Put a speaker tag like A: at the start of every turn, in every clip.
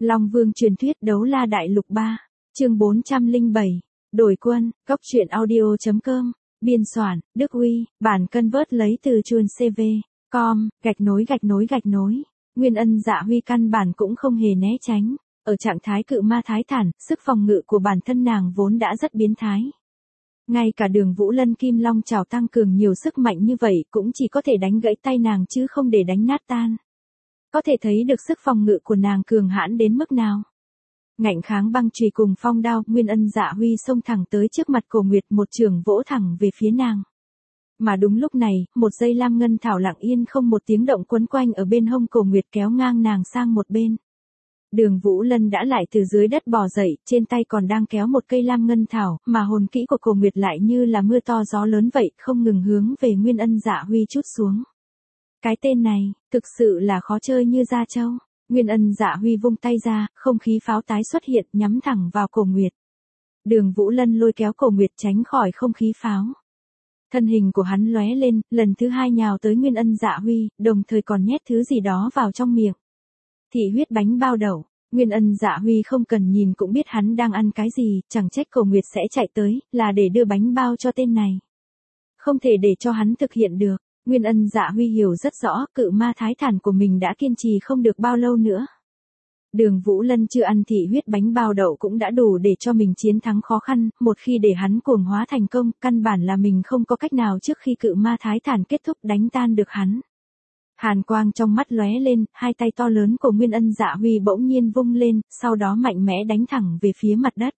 A: Long Vương truyền thuyết đấu la đại lục 3, chương 407, đổi quân, góc truyện audio.com, biên soạn, Đức Huy, bản cân vớt lấy từ chuồn CV, com, gạch nối. Nguyên Ân Dạ Huy căn bản cũng không hề né tránh, ở trạng thái cự ma thái thản, sức phòng ngự của bản thân nàng vốn đã rất biến thái. Ngay cả Đường Vũ Lân Kim Long Chảo tăng cường nhiều sức mạnh như vậy cũng chỉ có thể đánh gãy tay nàng chứ không để đánh nát tan. Có thể thấy được sức phòng ngự của nàng cường hãn đến mức nào. Ngạnh kháng băng chùy cùng phong đao, Nguyên Ân Dạ Huy xông thẳng tới trước mặt Cổ Nguyệt, một chưởng vỗ thẳng về phía nàng. Mà đúng lúc này, một dây lam ngân thảo lặng yên không một tiếng động quấn quanh ở bên hông Cổ Nguyệt, kéo ngang nàng sang một bên. Đường Vũ Lân đã lại từ dưới đất bò dậy, trên tay còn đang kéo một cây lam ngân thảo, mà hồn kỹ của Cổ Nguyệt lại như là mưa to gió lớn vậy, không ngừng hướng về Nguyên Ân Dạ Huy trút xuống. Cái tên này, thực sự là khó chơi như da trâu. Nguyên Ân Dạ Huy vung tay ra, không khí pháo tái xuất hiện, nhắm thẳng vào Cổ Nguyệt. Đường Vũ Lân lôi kéo Cổ Nguyệt tránh khỏi không khí pháo. Thân hình của hắn lóe lên, lần thứ hai nhào tới Nguyên Ân Dạ Huy, đồng thời còn nhét thứ gì đó vào trong miệng. Thị huyết bánh bao đậu. Nguyên Ân Dạ Huy không cần nhìn cũng biết hắn đang ăn cái gì, chẳng trách Cổ Nguyệt sẽ chạy tới, là để đưa bánh bao cho tên này. Không thể để cho hắn thực hiện được. Nguyên Ân Dạ Huy hiểu rất rõ, cự ma thái thản của mình đã kiên trì không được bao lâu nữa. Đường Vũ Lân chưa ăn thị huyết bánh bao đậu cũng đã đủ để cho mình chiến thắng khó khăn, một khi để hắn cuồng hóa thành công, căn bản là mình không có cách nào trước khi cự ma thái thản kết thúc đánh tan được hắn. Hàn quang trong mắt lóe lên, hai tay to lớn của Nguyên Ân Dạ Huy bỗng nhiên vung lên, sau đó mạnh mẽ đánh thẳng về phía mặt đất.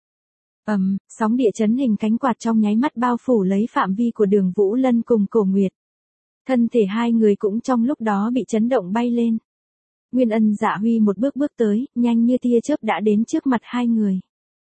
A: Sóng địa chấn hình cánh quạt trong nháy mắt bao phủ lấy phạm vi của Đường Vũ Lân cùng Cổ Nguyệt. Thân thể hai người cũng trong lúc đó bị chấn động bay lên. Nguyên Ân Dạ Huy một bước tới, nhanh như tia chớp đã đến trước mặt hai người.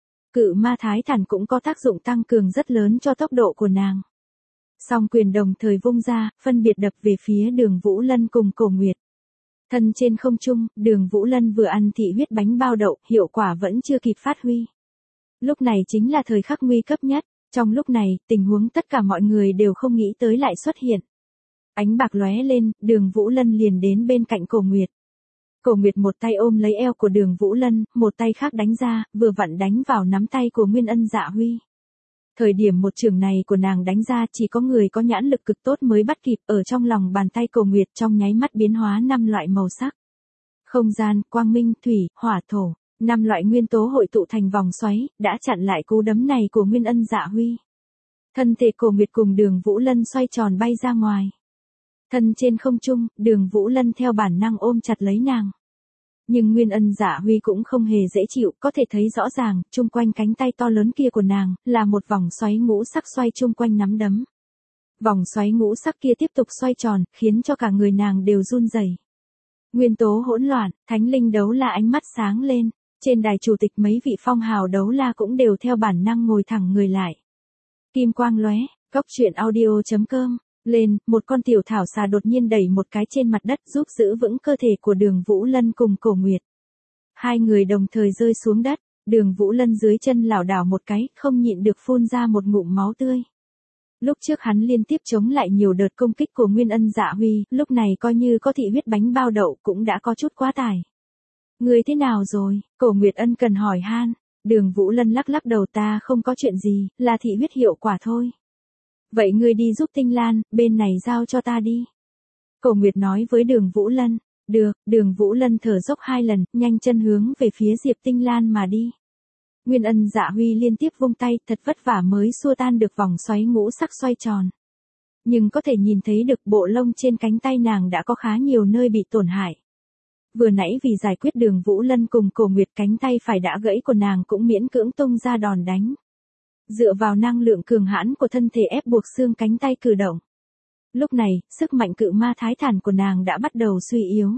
A: Cự ma thái thản cũng có tác dụng tăng cường rất lớn cho tốc độ của nàng. Song quyền đồng thời vung ra, phân biệt đập về phía Đường Vũ Lân cùng Cổ Nguyệt. Thân trên không trung, Đường Vũ Lân vừa ăn thị huyết bánh bao đậu, hiệu quả vẫn chưa kịp phát huy. Lúc này chính là thời khắc nguy cấp nhất, trong lúc này, tình huống tất cả mọi người đều không nghĩ tới lại xuất hiện. Ánh bạc lóe lên, Đường Vũ Lân liền đến bên cạnh Cổ Nguyệt. Cổ Nguyệt một tay ôm lấy eo của Đường Vũ Lân, một tay khác đánh ra, vừa vặn đánh vào nắm tay của Nguyên Ân Dạ Huy. Thời điểm một chưởng này của nàng đánh ra chỉ có người có nhãn lực cực tốt mới bắt kịp, ở trong lòng bàn tay Cổ Nguyệt trong nháy mắt biến hóa 5 loại màu sắc. Không gian, quang minh, thủy, hỏa, thổ, 5 loại nguyên tố hội tụ thành vòng xoáy, đã chặn lại cú đấm này của Nguyên Ân Dạ Huy. Thân thể Cổ Nguyệt cùng Đường Vũ Lân xoay tròn bay ra ngoài. Thân trên không trung, Đường Vũ Lân theo bản năng ôm chặt lấy nàng. Nhưng Nguyên Ân Dạ Huy cũng không hề dễ chịu, có thể thấy rõ ràng, chung quanh cánh tay to lớn kia của nàng, là một vòng xoáy ngũ sắc xoay chung quanh nắm đấm. Vòng xoáy ngũ sắc kia tiếp tục xoay tròn, khiến cho cả người nàng đều run rẩy. Nguyên tố hỗn loạn, thánh linh đấu la ánh mắt sáng lên, trên đài chủ tịch mấy vị phong hào đấu la cũng đều theo bản năng ngồi thẳng người lại. Kim quang lóe, góc truyện audio.com. Lên, một con tiểu thảo xà đột nhiên đẩy một cái trên mặt đất giúp giữ vững cơ thể của Đường Vũ Lân cùng Cổ Nguyệt. Hai người đồng thời rơi xuống đất, Đường Vũ Lân dưới chân lảo đảo một cái, không nhịn được phun ra một ngụm máu tươi. Lúc trước hắn liên tiếp chống lại nhiều đợt công kích của Nguyên Ân Dạ Huy, lúc này coi như có thị huyết bánh bao đậu cũng đã có chút quá tải. Người thế nào rồi? Cổ Nguyệt ân cần hỏi han. Đường Vũ Lân lắc lắc đầu, ta không có chuyện gì, là thị huyết hiệu quả thôi. Vậy ngươi đi giúp Tinh Lan, bên này giao cho ta đi. Cổ Nguyệt nói với Đường Vũ Lân. Được, Đường Vũ Lân thở dốc 2 lần, nhanh chân hướng về phía Diệp Tinh Lan mà đi. Nguyên Ân Dạ Huy liên tiếp vung tay, thật vất vả mới xua tan được vòng xoáy ngũ sắc xoay tròn. Nhưng có thể nhìn thấy được bộ lông trên cánh tay nàng đã có khá nhiều nơi bị tổn hại. Vừa nãy vì giải quyết Đường Vũ Lân cùng Cổ Nguyệt, cánh tay phải đã gãy của nàng cũng miễn cưỡng tung ra đòn đánh. Dựa vào năng lượng cường hãn của thân thể ép buộc xương cánh tay cử động. Lúc này, sức mạnh cự ma thái thản của nàng đã bắt đầu suy yếu.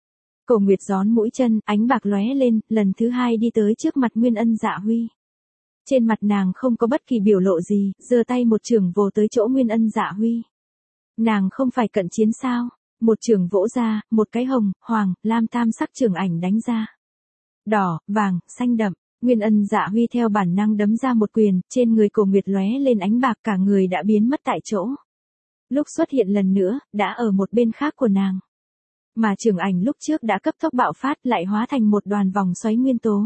A: Cổ Nguyệt gión mũi chân, ánh bạc lóe lên, lần thứ hai đi tới trước mặt Nguyên Ân Dạ Huy. Trên mặt nàng không có bất kỳ biểu lộ gì, giơ tay một chưởng vồ tới chỗ Nguyên Ân Dạ Huy. Nàng không phải cận chiến sao? Một chưởng vỗ ra, một cái hồng, hoàng, lam tam sắc chưởng ảnh đánh ra. Đỏ, vàng, xanh đậm. Nguyên Ân Dạ Huy theo bản năng đấm ra một quyền, trên người Cổ Nguyệt lóe lên ánh bạc, cả người đã biến mất tại chỗ. Lúc xuất hiện lần nữa, đã ở một bên khác của nàng. Mà trường ảnh lúc trước đã cấp tốc bạo phát lại hóa thành một đoàn vòng xoáy nguyên tố.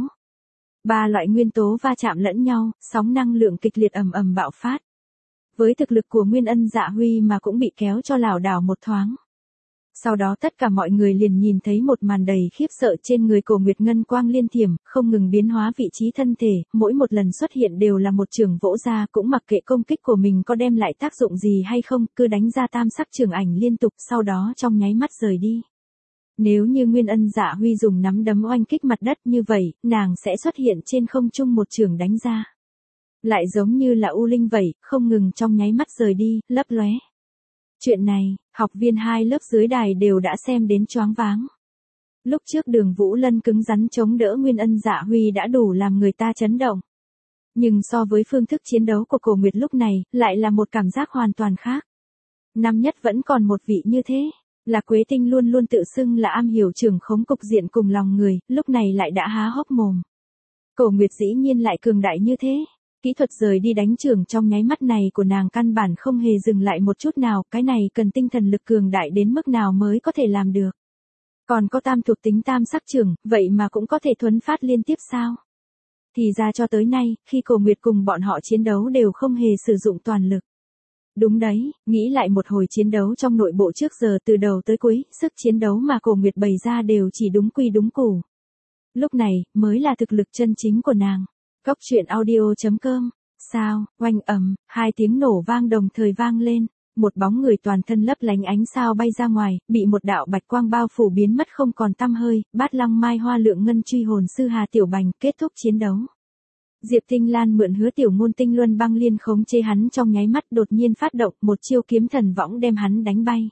A: Ba loại nguyên tố va chạm lẫn nhau, sóng năng lượng kịch liệt ầm ầm bạo phát. Với thực lực của Nguyên Ân Dạ Huy mà cũng bị kéo cho lảo đảo một thoáng. Sau đó tất cả mọi người liền nhìn thấy một màn đầy khiếp sợ trên người Cổ Nguyệt ngân quang liên thiểm, không ngừng biến hóa vị trí thân thể, mỗi một lần xuất hiện đều là một trường vỗ ra, cũng mặc kệ công kích của mình có đem lại tác dụng gì hay không, cứ đánh ra tam sắc trường ảnh liên tục, sau đó trong nháy mắt rời đi. Nếu như Nguyên Ân Dạ Huy dùng nắm đấm oanh kích mặt đất như vậy, nàng sẽ xuất hiện trên không trung một trường đánh ra. Lại giống như là U Linh vậy, không ngừng trong nháy mắt rời đi, lấp lóe. Chuyện này, học viên 2 lớp dưới đài đều đã xem đến choáng váng. Lúc trước Đường Vũ Lân cứng rắn chống đỡ Nguyên Ân Dạ Huy đã đủ làm người ta chấn động. Nhưng so với phương thức chiến đấu của Cổ Nguyệt lúc này, lại là một cảm giác hoàn toàn khác. Năm nhất vẫn còn một vị như thế, là Quế Tinh luôn luôn tự xưng là am hiểu trưởng khống cục diện cùng lòng người, lúc này lại đã há hốc mồm. Cổ Nguyệt dĩ nhiên lại cường đại như thế. Kỹ thuật rời đi đánh trường trong nháy mắt này của nàng căn bản không hề dừng lại một chút nào, cái này cần tinh thần lực cường đại đến mức nào mới có thể làm được. Còn có tam thuộc tính tam sắc trường, vậy mà cũng có thể thuấn phát liên tiếp sao? Thì ra cho tới nay, khi Cổ Nguyệt cùng bọn họ chiến đấu đều không hề sử dụng toàn lực. Đúng đấy, nghĩ lại một hồi chiến đấu trong nội bộ trước giờ từ đầu tới cuối, sức chiến đấu mà Cổ Nguyệt bày ra đều chỉ đúng quy đúng củ. Lúc này, mới là thực lực chân chính của nàng. Góc truyện audio.com. Sao, oanh ầm, hai tiếng nổ vang đồng thời vang lên, một bóng người toàn thân lấp lánh ánh sao bay ra ngoài, bị một đạo bạch quang bao phủ biến mất không còn tăm hơi, Bát Lăng Mai Hoa Lượng Ngân truy hồn sư Hà Tiểu Bành kết thúc chiến đấu. Diệp Tinh Lan mượn Hứa Tiểu Ngôn Tinh Luân Băng Liên khống chế hắn trong nháy mắt đột nhiên phát động một chiêu kiếm thần võng đem hắn đánh bay.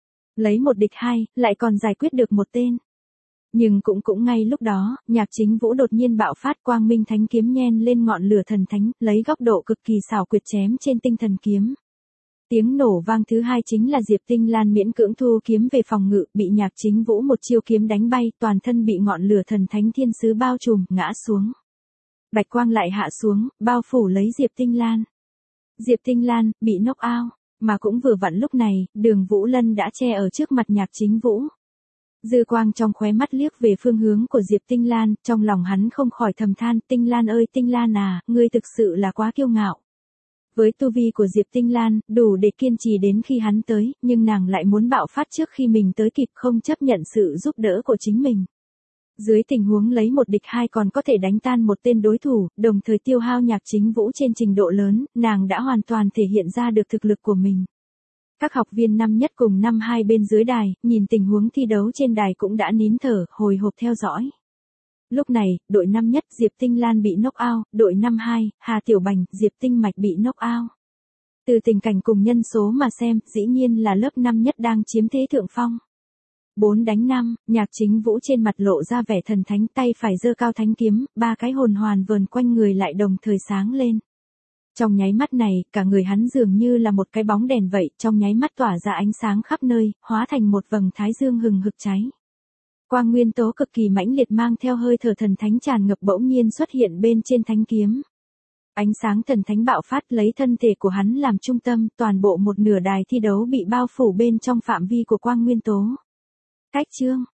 A: Lấy một địch hai, lại còn giải quyết được một tên. Nhưng cũng ngay lúc đó, Nhạc Chính Vũ đột nhiên bạo phát quang minh thánh kiếm nhen lên ngọn lửa thần thánh, lấy góc độ cực kỳ xảo quyệt chém trên tinh thần kiếm. Tiếng nổ vang thứ hai chính là Diệp Tinh Lan miễn cưỡng thu kiếm về phòng ngự, bị Nhạc Chính Vũ một chiêu kiếm đánh bay, toàn thân bị ngọn lửa thần thánh thiên sứ bao trùm, ngã xuống. Bạch quang lại hạ xuống, bao phủ lấy Diệp Tinh Lan. Diệp Tinh Lan bị knock out, mà cũng vừa vặn lúc này, Đường Vũ Lân đã che ở trước mặt Nhạc Chính Vũ. Dư quang trong khóe mắt liếc về phương hướng của Diệp Tinh Lan, trong lòng hắn không khỏi thầm than, Tinh Lan ơi Tinh Lan à, ngươi thực sự là quá kiêu ngạo. Với tu vi của Diệp Tinh Lan, đủ để kiên trì đến khi hắn tới, nhưng nàng lại muốn bạo phát trước khi mình tới kịp, không chấp nhận sự giúp đỡ của chính mình. Dưới tình huống lấy một địch hai còn có thể đánh tan một tên đối thủ, đồng thời tiêu hao Nhạc Chính Vũ trên trình độ lớn, nàng đã hoàn toàn thể hiện ra được thực lực của mình. Các học viên năm nhất cùng năm hai bên dưới đài, nhìn tình huống thi đấu trên đài cũng đã nín thở, hồi hộp theo dõi. Lúc này, đội năm nhất Diệp Tinh Lan bị knock out, đội năm hai, Hà Tiểu Bành, Diệp Tinh Mạch bị knock out. Từ tình cảnh cùng nhân số mà xem, dĩ nhiên là lớp năm nhất đang chiếm thế thượng phong. 4 đánh 5, Nhạc Chính Vũ trên mặt lộ ra vẻ thần thánh, tay phải giơ cao thánh kiếm, ba cái hồn hoàn vờn quanh người lại đồng thời sáng lên. Trong nháy mắt này, cả người hắn dường như là một cái bóng đèn vậy, trong nháy mắt tỏa ra ánh sáng khắp nơi, hóa thành một vầng thái dương hừng hực cháy. Quang nguyên tố cực kỳ mãnh liệt mang theo hơi thở thần thánh tràn ngập bỗng nhiên xuất hiện bên trên thánh kiếm. Ánh sáng thần thánh bạo phát lấy thân thể của hắn làm trung tâm, toàn bộ một nửa đài thi đấu bị bao phủ bên trong phạm vi của quang nguyên tố. Cách chương,